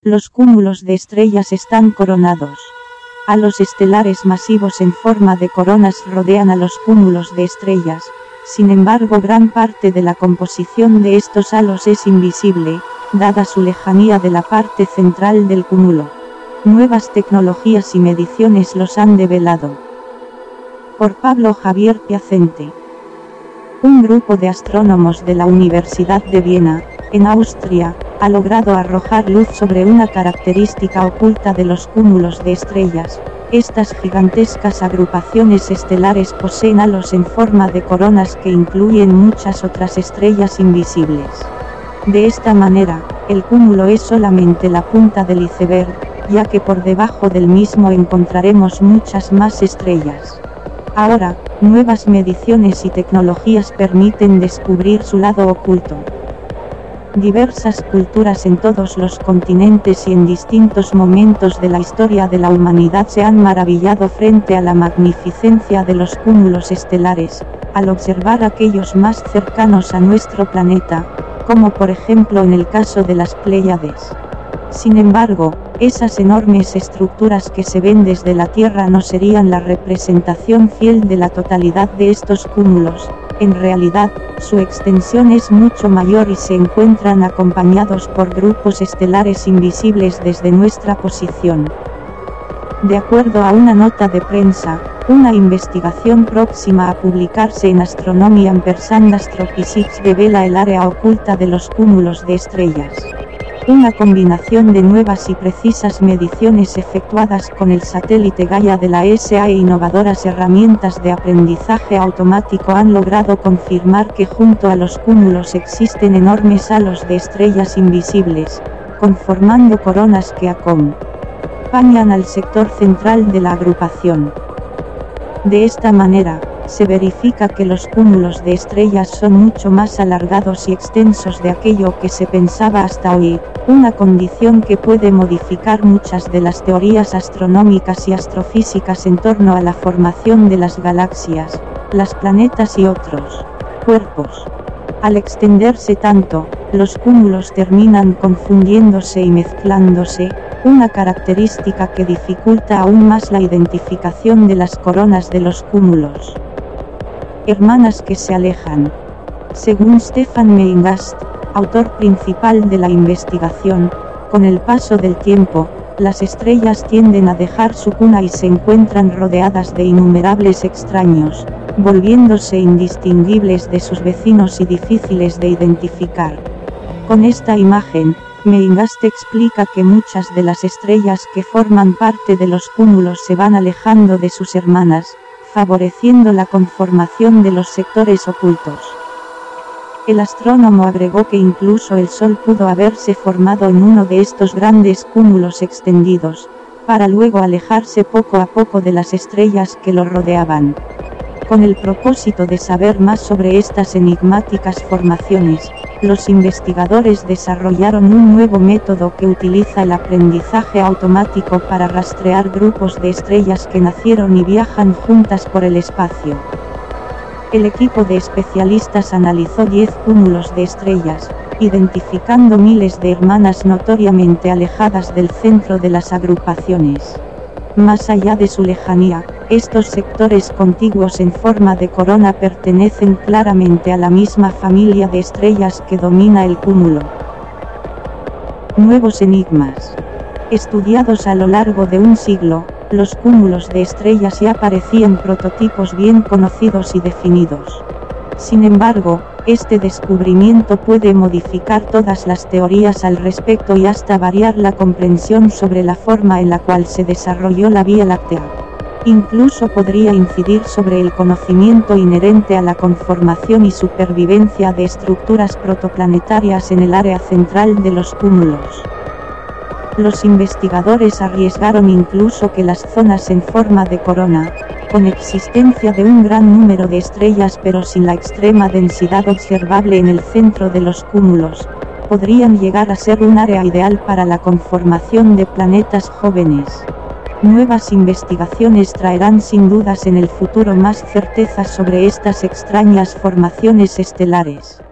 Los cúmulos de estrellas están coronados. Halos estelares masivos en forma de coronas rodean a los cúmulos de estrellas. Sin embargo, gran parte de la composición de estos halos es invisible, dada su lejanía de la parte central del cúmulo. Nuevas tecnologías y mediciones los han develado. Por Pablo Javier Piacente. Un grupo de astrónomos de la Universidad de Viena, en Austria, ha logrado arrojar luz sobre una característica oculta de los cúmulos de estrellas. Estas gigantescas agrupaciones estelares poseen halos en forma de coronas que incluyen muchas otras estrellas invisibles. De esta manera, el cúmulo es solamente la punta del iceberg, ya que por debajo del mismo encontraremos muchas más estrellas. Ahora, nuevas mediciones y tecnologías permiten descubrir su lado oculto. Diversas culturas en todos los continentes y en distintos momentos de la historia de la humanidad se han maravillado frente a la magnificencia de los cúmulos estelares, al observar aquellos más cercanos a nuestro planeta, como por ejemplo en el caso de las Pléyades. Sin embargo, esas enormes estructuras que se ven desde la Tierra no serían la representación fiel de la totalidad de estos cúmulos. En realidad, su extensión es mucho mayor y se encuentran acompañados por grupos estelares invisibles desde nuestra posición. De acuerdo a una nota de prensa, una investigación próxima a publicarse en Astronomy & Astrophysics devela el área oculta de los cúmulos de estrellas. Una combinación de nuevas y precisas mediciones efectuadas con el satélite Gaia de la ESA e innovadoras herramientas de aprendizaje automático han logrado confirmar que junto a los cúmulos existen enormes halos de estrellas invisibles, conformando coronas que acompañan al sector central de la agrupación. De esta manera, se verifica que los cúmulos de estrellas son mucho más alargados y extensos de aquello que se pensaba hasta hoy, una condición que puede modificar muchas de las teorías astronómicas y astrofísicas en torno a la formación de las galaxias, los planetas y otros cuerpos. Al extenderse tanto, los cúmulos terminan confundiéndose y mezclándose, una característica que dificulta aún más la identificación de las coronas de los cúmulos. Hermanas que se alejan. Según Stefan Meingast, autor principal de la investigación, con el paso del tiempo, las estrellas tienden a dejar su cuna y se encuentran rodeadas de innumerables extraños, volviéndose indistinguibles de sus vecinos y difíciles de identificar. Con esta imagen, Meingast explica que muchas de las estrellas que forman parte de los cúmulos se van alejando de sus hermanas, favoreciendo la conformación de los sectores ocultos. El astrónomo agregó que incluso el Sol pudo haberse formado en uno de estos grandes cúmulos extendidos, para luego alejarse poco a poco de las estrellas que lo rodeaban. Con el propósito de saber más sobre estas enigmáticas formaciones, los investigadores desarrollaron un nuevo método que utiliza el aprendizaje automático para rastrear grupos de estrellas que nacieron y viajan juntas por el espacio. El equipo de especialistas analizó 10 cúmulos de estrellas, identificando miles de hermanas notoriamente alejadas del centro de las agrupaciones. Más allá de su lejanía, estos sectores contiguos en forma de corona pertenecen claramente a la misma familia de estrellas que domina el cúmulo. Nuevos enigmas. Estudiados a lo largo de un siglo, los cúmulos de estrellas ya parecían prototipos bien conocidos y definidos. Sin embargo, este descubrimiento puede modificar todas las teorías al respecto y hasta variar la comprensión sobre la forma en la cual se desarrolló la Vía Láctea. Incluso podría incidir sobre el conocimiento inherente a la conformación y supervivencia de estructuras protoplanetarias en el área central de los cúmulos. Los investigadores arriesgaron incluso que las zonas en forma de corona, con existencia de un gran número de estrellas pero sin la extrema densidad observable en el centro de los cúmulos, podrían llegar a ser un área ideal para la conformación de planetas jóvenes. Nuevas investigaciones traerán sin dudas en el futuro más certezas sobre estas extrañas formaciones estelares.